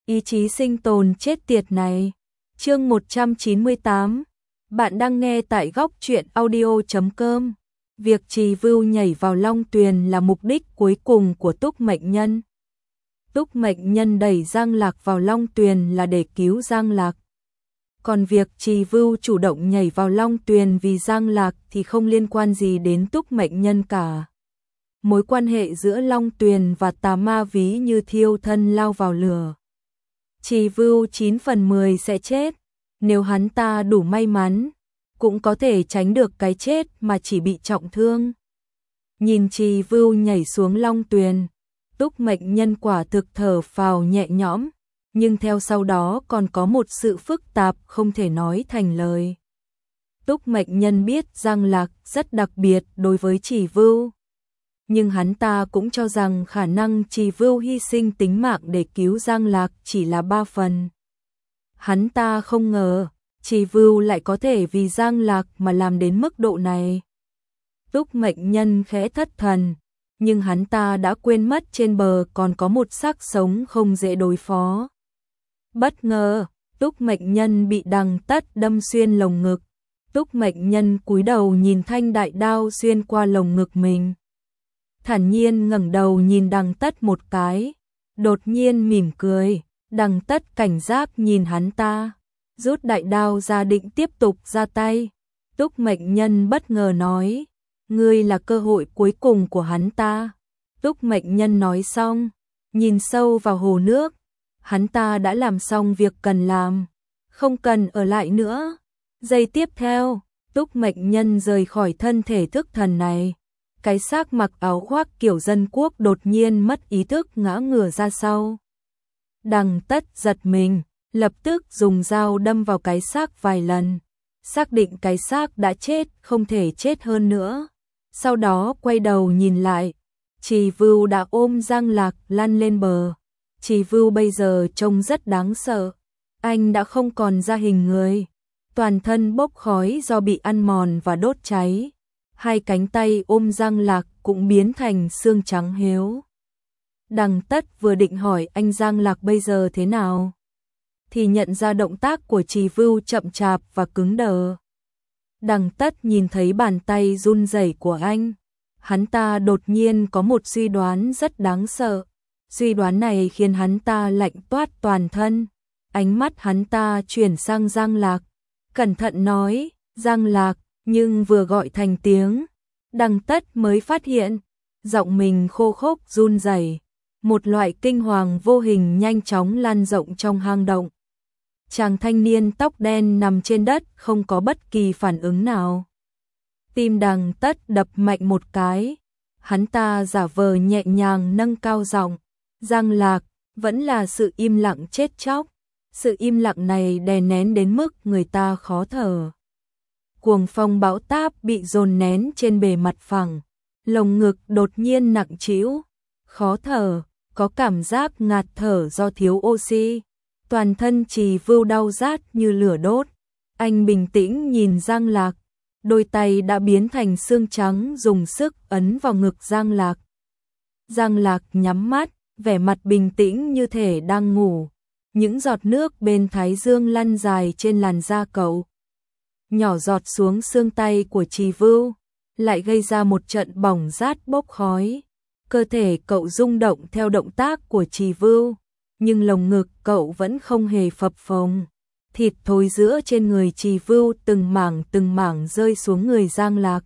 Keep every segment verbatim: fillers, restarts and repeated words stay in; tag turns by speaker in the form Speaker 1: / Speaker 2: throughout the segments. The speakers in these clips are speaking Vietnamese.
Speaker 1: Ý chí sinh tồn chết tiệt này. Chương một trăm chín mươi tám. Bạn đang nghe tại góc truyện audio chấm com. Việc Trì Vưu nhảy vào Long Tuyền là mục đích cuối cùng của Túc Mệnh Nhân. Túc Mệnh Nhân đẩy Giang Lạc vào Long Tuyền là để cứu Giang Lạc. Còn việc Trì Vưu chủ động nhảy vào Long Tuyền vì Giang Lạc thì không liên quan gì đến Túc Mệnh Nhân cả. Mối quan hệ giữa Long Tuyền và tà ma ví như thiêu thân lao vào lửa. Trì Vưu chín phần mười sẽ chết, nếu hắn ta đủ may mắn, cũng có thể tránh được cái chết mà chỉ bị trọng thương. Nhìn Trì Vưu nhảy xuống Long Tuyền, Túc Mệnh Nhân quả thực thở phào nhẹ nhõm, nhưng theo sau đó còn có một sự phức tạp không thể nói thành lời. Túc Mệnh Nhân biết Giang Lạc rất đặc biệt đối với Trì Vưu, nhưng hắn ta cũng cho rằng khả năng Trì Vưu hy sinh tính mạng để cứu Giang Lạc chỉ là ba phần. Hắn ta không ngờ Trì Vưu lại có thể vì Giang Lạc mà làm đến mức độ này. Túc Mệnh Nhân khẽ thất thần, nhưng hắn ta đã quên mất trên bờ còn có một xác sống không dễ đối phó. Bất ngờ, Túc Mệnh Nhân bị đằng tất đâm xuyên lồng ngực. Túc Mệnh Nhân cúi đầu nhìn thanh đại đao xuyên qua lồng ngực mình. Thản nhiên ngẩng đầu nhìn đằng tất một cái, đột nhiên mỉm cười. Đằng tất cảnh giác nhìn hắn ta, rút đại đao ra định tiếp tục ra tay. Túc Mệnh Nhân bất ngờ nói, ngươi là cơ hội cuối cùng của hắn ta. Túc Mệnh Nhân nói xong, nhìn sâu vào hồ nước. Hắn ta đã làm xong việc cần làm, không cần ở lại nữa. Giây tiếp theo, Túc Mệnh Nhân rời khỏi thân thể thức thần này. Cái xác mặc áo khoác kiểu dân quốc đột nhiên mất ý thức ngã ngửa ra sau. Đằng tất giật mình, lập tức dùng dao đâm vào cái xác vài lần, xác định cái xác đã chết không thể chết hơn nữa. Sau đó quay đầu nhìn lại, Trì Vưu đã ôm Giang Lạc lăn lên bờ. Trì Vưu bây giờ trông rất đáng sợ, anh đã không còn ra hình người, toàn thân bốc khói do bị ăn mòn và đốt cháy. Hai cánh tay ôm Giang Lạc cũng biến thành xương trắng héo. Đằng tất vừa định hỏi anh Giang Lạc bây giờ thế nào, thì nhận ra động tác của Trì Vưu chậm chạp và cứng đờ. Đằng tất nhìn thấy bàn tay run rẩy của anh, hắn ta đột nhiên có một suy đoán rất đáng sợ. Suy đoán này khiến hắn ta lạnh toát toàn thân. Ánh mắt hắn ta chuyển sang Giang Lạc, cẩn thận nói, Giang Lạc, nhưng vừa gọi thành tiếng, đằng tất mới phát hiện, giọng mình khô khốc run rẩy. Một loại kinh hoàng vô hình nhanh chóng lan rộng trong hang động. Chàng thanh niên tóc đen nằm trên đất không có bất kỳ phản ứng nào. Tim đằng tất đập mạnh một cái, hắn ta giả vờ nhẹ nhàng nâng cao giọng, Giang Lạc, vẫn là sự im lặng chết chóc. Sự im lặng này đè nén đến mức người ta khó thở. Cuồng phong bão táp bị dồn nén trên bề mặt phẳng, lồng ngực đột nhiên nặng trĩu, khó thở, có cảm giác ngạt thở do thiếu oxy. Toàn thân Trì Vưu đau rát như lửa đốt. Anh bình tĩnh nhìn Giang Lạc, đôi tay đã biến thành xương trắng dùng sức ấn vào ngực Giang Lạc. Giang Lạc nhắm mắt, vẻ mặt bình tĩnh như thể đang ngủ. Những giọt nước bên thái dương lăn dài trên làn da cậu, nhỏ giọt xuống xương tay của Trì Vưu, lại gây ra một trận bỏng rát bốc khói. Cơ thể cậu rung động theo động tác của Trì Vưu, nhưng lồng ngực cậu vẫn không hề phập phồng. Thịt thối rữa trên người Trì Vưu từng mảng từng mảng rơi xuống người Giang Lạc.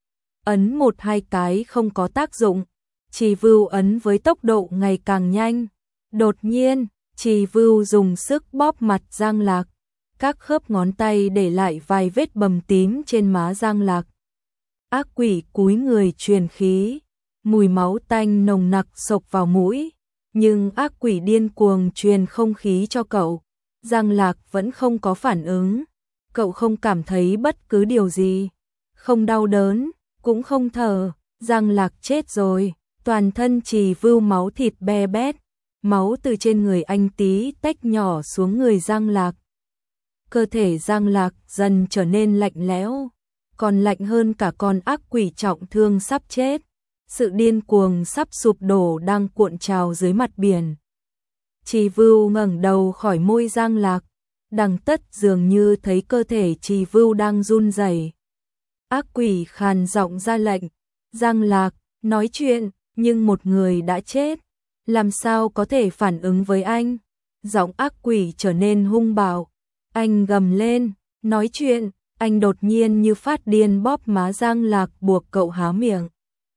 Speaker 1: Ấn một hai cái không có tác dụng, Trì Vưu ấn với tốc độ ngày càng nhanh. Đột nhiên, Trì Vưu dùng sức bóp mặt Giang Lạc, các khớp ngón tay để lại vài vết bầm tím trên má Giang Lạc. Ác quỷ cúi người truyền khí, mùi máu tanh nồng nặc xộc vào mũi, nhưng ác quỷ điên cuồng truyền không khí cho cậu. Giang Lạc vẫn không có phản ứng, cậu không cảm thấy bất cứ điều gì, không đau đớn, cũng không thở. Giang Lạc chết rồi, toàn thân Trì Vưu máu thịt be bét, máu từ trên người anh tí tách nhỏ xuống người Giang Lạc. Cơ thể Giang Lạc dần trở nên lạnh lẽo, còn lạnh hơn cả con ác quỷ trọng thương sắp chết. Sự điên cuồng sắp sụp đổ đang cuộn trào dưới mặt biển. Trì Vưu ngẩng đầu khỏi môi Giang Lạc, Đằng Tất dường như thấy cơ thể Trì Vưu đang run rẩy. Ác quỷ khàn giọng ra lệnh, Giang Lạc, nói chuyện, nhưng một người đã chết, làm sao có thể phản ứng với anh? Giọng ác quỷ trở nên hung bạo, anh gầm lên, nói chuyện, anh đột nhiên như phát điên bóp má Giang Lạc buộc cậu há miệng.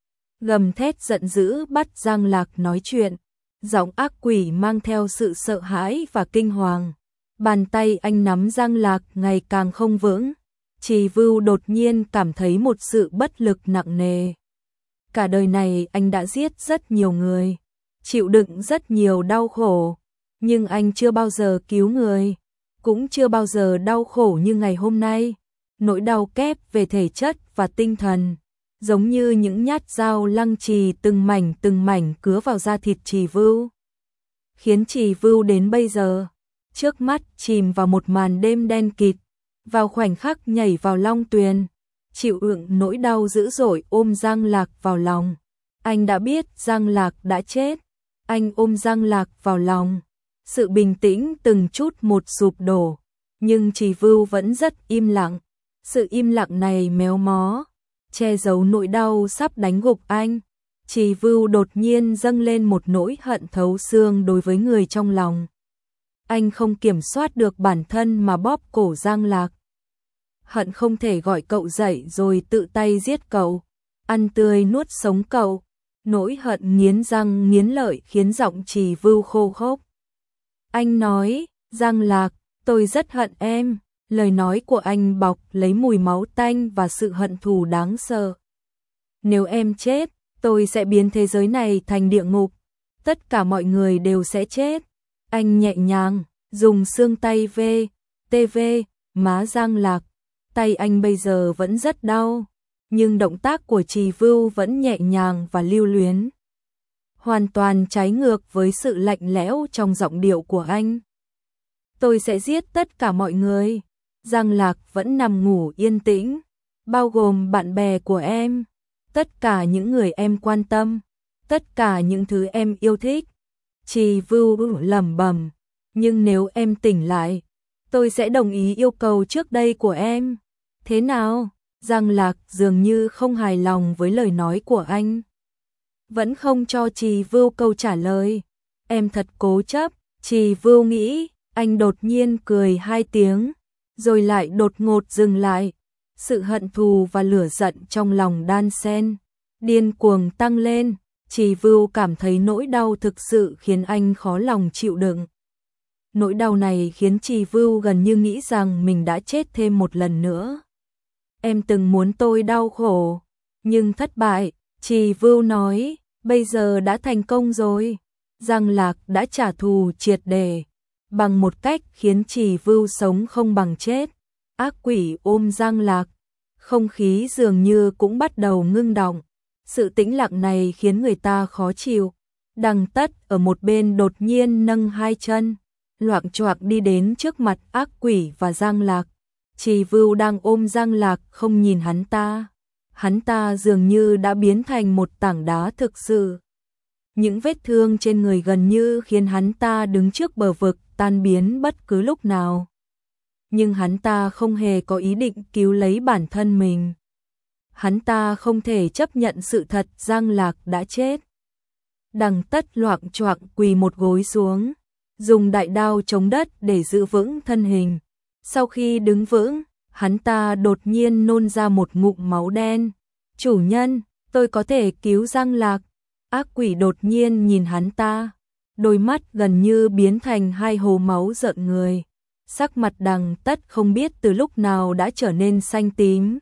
Speaker 1: Gầm thét giận dữ bắt Giang Lạc nói chuyện, giọng ác quỷ mang theo sự sợ hãi và kinh hoàng. Bàn tay anh nắm Giang Lạc ngày càng không vững. Trì Vưu đột nhiên cảm thấy một sự bất lực nặng nề. Cả đời này anh đã giết rất nhiều người, chịu đựng rất nhiều đau khổ, nhưng anh chưa bao giờ cứu người, cũng chưa bao giờ đau khổ như ngày hôm nay. Nỗi đau kép về thể chất và tinh thần, giống như những nhát dao lăng trì từng mảnh từng mảnh cứa vào da thịt Trì Vưu, khiến Trì Vưu đến bây giờ, trước mắt chìm vào một màn đêm đen kịt, vào khoảnh khắc nhảy vào long tuyền, chịu đựng nỗi đau dữ dội ôm Giang Lạc vào lòng. Anh đã biết Giang Lạc đã chết, anh ôm Giang Lạc vào lòng, sự bình tĩnh từng chút một sụp đổ, nhưng Trì Vưu vẫn rất im lặng. Sự im lặng này méo mó, che giấu nỗi đau sắp đánh gục anh. Trì Vưu đột nhiên dâng lên một nỗi hận thấu xương đối với người trong lòng. Anh không kiểm soát được bản thân mà bóp cổ Giang Lạc. Hận không thể gọi cậu dậy rồi tự tay giết cậu, ăn tươi nuốt sống cậu. Nỗi hận nghiến răng nghiến lợi khiến giọng Trì Vưu khô khốc. Anh nói, Giang Lạc, tôi rất hận em. Lời nói của anh bọc lấy mùi máu tanh và sự hận thù đáng sợ. Nếu em chết, tôi sẽ biến thế giới này thành địa ngục. Tất cả mọi người đều sẽ chết. Anh nhẹ nhàng, dùng xương tay vê, tê vê, má Giang Lạc. Tay anh bây giờ vẫn rất đau, nhưng động tác của Trì Vưu vẫn nhẹ nhàng và lưu luyến. Hoàn toàn trái ngược với sự lạnh lẽo trong giọng điệu của anh. Tôi sẽ giết tất cả mọi người. Giang Lạc vẫn nằm ngủ yên tĩnh, bao gồm bạn bè của em, tất cả những người em quan tâm, tất cả những thứ em yêu thích. Trì Vưu lẩm bẩm, nhưng nếu em tỉnh lại, tôi sẽ đồng ý yêu cầu trước đây của em. Thế nào? Giang Lạc dường như không hài lòng với lời nói của anh, vẫn không cho Trì Vưu câu trả lời. Em thật cố chấp. Trì Vưu nghĩ. Anh đột nhiên cười hai tiếng, rồi lại đột ngột dừng lại. Sự hận thù và lửa giận trong lòng đan xen, điên cuồng tăng lên. Trì Vưu cảm thấy nỗi đau thực sự khiến anh khó lòng chịu đựng. Nỗi đau này khiến Trì Vưu gần như nghĩ rằng mình đã chết thêm một lần nữa. Em từng muốn tôi đau khổ, nhưng thất bại. Trì Vưu nói, bây giờ đã thành công rồi. Giang Lạc đã trả thù triệt để, bằng một cách khiến Trì Vưu sống không bằng chết. Ác quỷ ôm Giang Lạc, không khí dường như cũng bắt đầu ngưng đọng. Sự tĩnh lặng này khiến người ta khó chịu. Đằng Tất ở một bên đột nhiên nâng hai chân, loạng choạng đi đến trước mặt ác quỷ và Giang Lạc. Trì Vưu đang ôm Giang Lạc không nhìn hắn ta. Hắn ta dường như đã biến thành một tảng đá thực sự. Những vết thương trên người gần như khiến hắn ta đứng trước bờ vực tan biến bất cứ lúc nào. Nhưng hắn ta không hề có ý định cứu lấy bản thân mình. Hắn ta không thể chấp nhận sự thật Giang Lạc đã chết. Đằng Tất loạng choạng quỳ một gối xuống, dùng đại đao chống đất để giữ vững thân hình. Sau khi đứng vững, hắn ta đột nhiên nôn ra một ngụm máu đen. Chủ nhân, tôi có thể cứu Giang Lạc. Ác quỷ đột nhiên nhìn hắn ta, đôi mắt gần như biến thành hai hồ máu rợn người. Sắc mặt Đằng Tất không biết từ lúc nào đã trở nên xanh tím.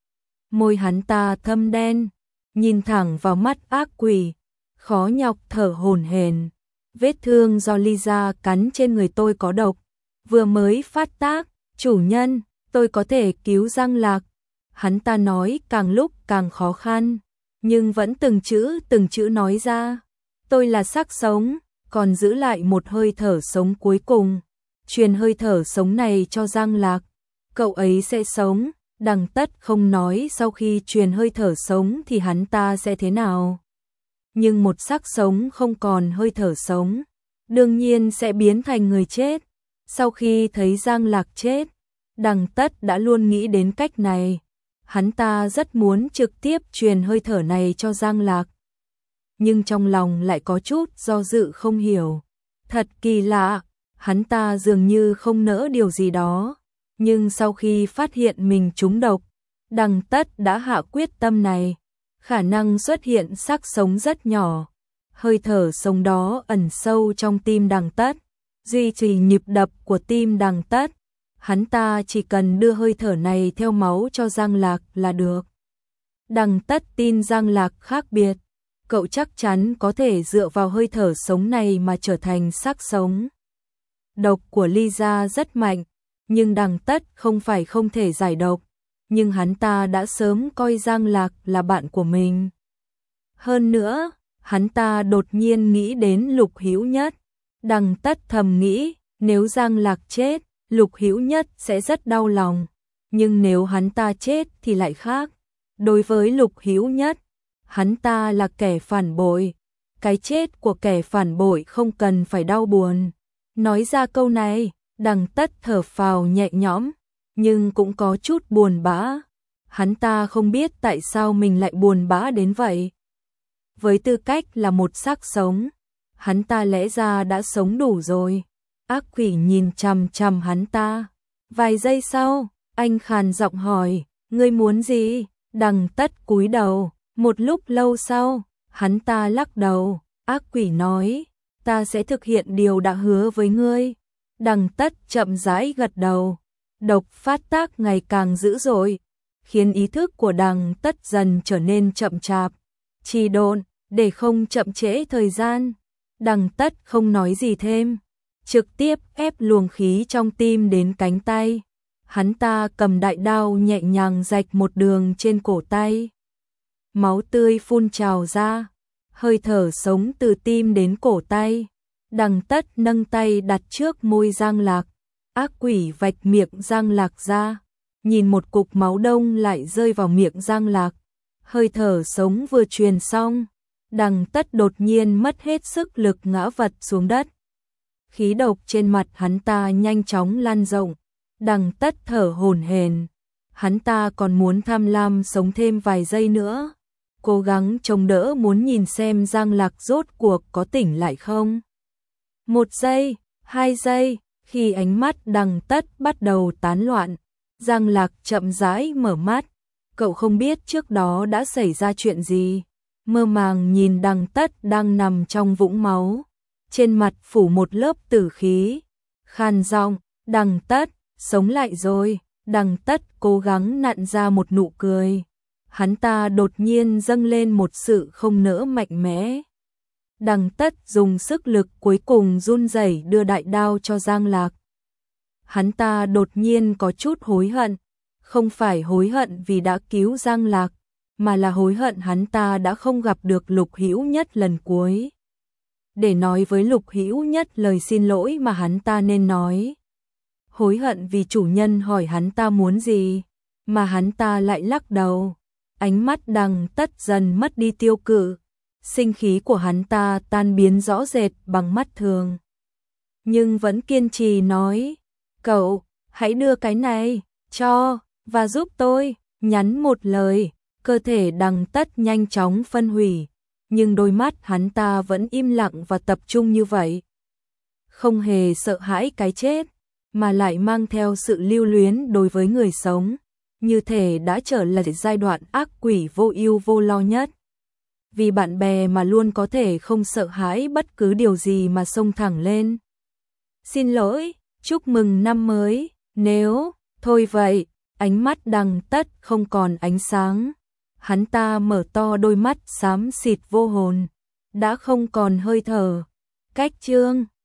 Speaker 1: Môi hắn ta thâm đen, nhìn thẳng vào mắt ác quỷ, khó nhọc thở hổn hển. Vết thương do Lisa cắn trên người tôi có độc, vừa mới phát tác. Chủ nhân, tôi có thể cứu Giang Lạc. Hắn ta nói càng lúc càng khó khăn, nhưng vẫn từng chữ từng chữ nói ra. Tôi là xác sống, còn giữ lại một hơi thở sống cuối cùng. Truyền hơi thở sống này cho Giang Lạc, cậu ấy sẽ sống. Đằng Tất không nói sau khi truyền hơi thở sống thì hắn ta sẽ thế nào. Nhưng một xác sống không còn hơi thở sống, đương nhiên sẽ biến thành người chết. Sau khi thấy Giang Lạc chết, Đằng Tất đã luôn nghĩ đến cách này. Hắn ta rất muốn trực tiếp truyền hơi thở này cho Giang Lạc. Nhưng trong lòng lại có chút do dự không hiểu. Thật kỳ lạ, hắn ta dường như không nỡ điều gì đó. Nhưng sau khi phát hiện mình trúng độc, Đằng Tất đã hạ quyết tâm này. Khả năng xuất hiện xác sống rất nhỏ. Hơi thở sống đó ẩn sâu trong tim Đằng Tất, duy trì nhịp đập của tim Đằng Tất. Hắn ta chỉ cần đưa hơi thở này theo máu cho Giang Lạc là được. Đằng Tất tin Giang Lạc khác biệt. Cậu chắc chắn có thể dựa vào hơi thở sống này mà trở thành xác sống. Độc của Ly Gia rất mạnh, nhưng Đằng Tất không phải không thể giải độc. Nhưng hắn ta đã sớm coi Giang Lạc là bạn của mình. Hơn nữa, hắn ta đột nhiên nghĩ đến Lục Hữu Nhất. Đằng Tất thầm nghĩ, nếu Giang Lạc chết, Lục Hữu Nhất sẽ rất đau lòng. Nhưng nếu hắn ta chết thì lại khác. Đối với Lục Hữu Nhất, hắn ta là kẻ phản bội. Cái chết của kẻ phản bội không cần phải đau buồn. Nói ra câu này, Đằng Tất thở phào nhẹ nhõm, nhưng cũng có chút buồn bã. Hắn ta không biết tại sao mình lại buồn bã đến vậy. Với tư cách là một xác sống, hắn ta lẽ ra đã sống đủ rồi. Ác quỷ nhìn chằm chằm hắn ta. Vài giây sau, anh khàn giọng hỏi, ngươi muốn gì? Đằng Tất cúi đầu. Một lúc lâu sau, hắn ta lắc đầu. Ác quỷ nói, ta sẽ thực hiện điều đã hứa với ngươi. Đằng Tất chậm rãi gật đầu. Độc phát tác ngày càng dữ dội, khiến ý thức của Đằng Tất dần trở nên chậm chạp, trì độn. Để không chậm trễ thời gian, Đằng Tất không nói gì thêm, trực tiếp ép luồng khí trong tim đến cánh tay. Hắn ta cầm đại đao nhẹ nhàng rạch một đường trên cổ tay. Máu tươi phun trào ra, hơi thở sống từ tim đến cổ tay. Đằng Tất nâng tay đặt trước môi Giang Lạc. Ác quỷ vạch miệng Giang Lạc ra, nhìn một cục máu đông lại rơi vào miệng Giang Lạc. Hơi thở sống vừa truyền xong, Đằng Tất đột nhiên mất hết sức lực ngã vật xuống đất. Khí độc trên mặt hắn ta nhanh chóng lan rộng. Đằng Tất thở hổn hển. Hắn ta còn muốn tham lam sống thêm vài giây nữa, cố gắng chống đỡ, muốn nhìn xem Giang Lạc rốt cuộc có tỉnh lại không. Một giây, hai giây, khi ánh mắt Đằng Tất bắt đầu tán loạn, Giang Lạc chậm rãi mở mắt. Cậu không biết trước đó đã xảy ra chuyện gì. Mơ màng nhìn Đằng Tất đang nằm trong vũng máu, trên mặt phủ một lớp tử khí. Khàn giọng, Đằng Tất, sống lại rồi. Đằng Tất cố gắng nặn ra một nụ cười. Hắn ta đột nhiên dâng lên một sự không nỡ mạnh mẽ. Đằng Tất dùng sức lực cuối cùng run rẩy đưa đại đao cho Giang Lạc. Hắn ta đột nhiên có chút hối hận. Không phải hối hận vì đã cứu Giang Lạc, mà là hối hận hắn ta đã không gặp được Lục Hữu Nhất lần cuối. Để nói với Lục Hữu Nhất lời xin lỗi mà hắn ta nên nói. Hối hận vì chủ nhân hỏi hắn ta muốn gì, mà hắn ta lại lắc đầu. Ánh mắt Đằng Tất dần mất đi tiêu cự. Sinh khí của hắn ta tan biến rõ rệt bằng mắt thường. Nhưng vẫn kiên trì nói, cậu, hãy đưa cái này, cho, và giúp tôi, nhắn một lời. Cơ thể Đằng Tất nhanh chóng phân hủy, nhưng đôi mắt hắn ta vẫn im lặng và tập trung như vậy. Không hề sợ hãi cái chết, mà lại mang theo sự lưu luyến đối với người sống, như thể đã trở lại giai đoạn ác quỷ vô ưu vô lo nhất. Vì bạn bè mà luôn có thể không sợ hãi bất cứ điều gì mà xông thẳng lên. Xin lỗi, chúc mừng năm mới, nếu, thôi vậy, ánh mắt Đằng Tất không còn ánh sáng. Hắn ta mở to đôi mắt xám xịt vô hồn, đã không còn hơi thở. Cách chương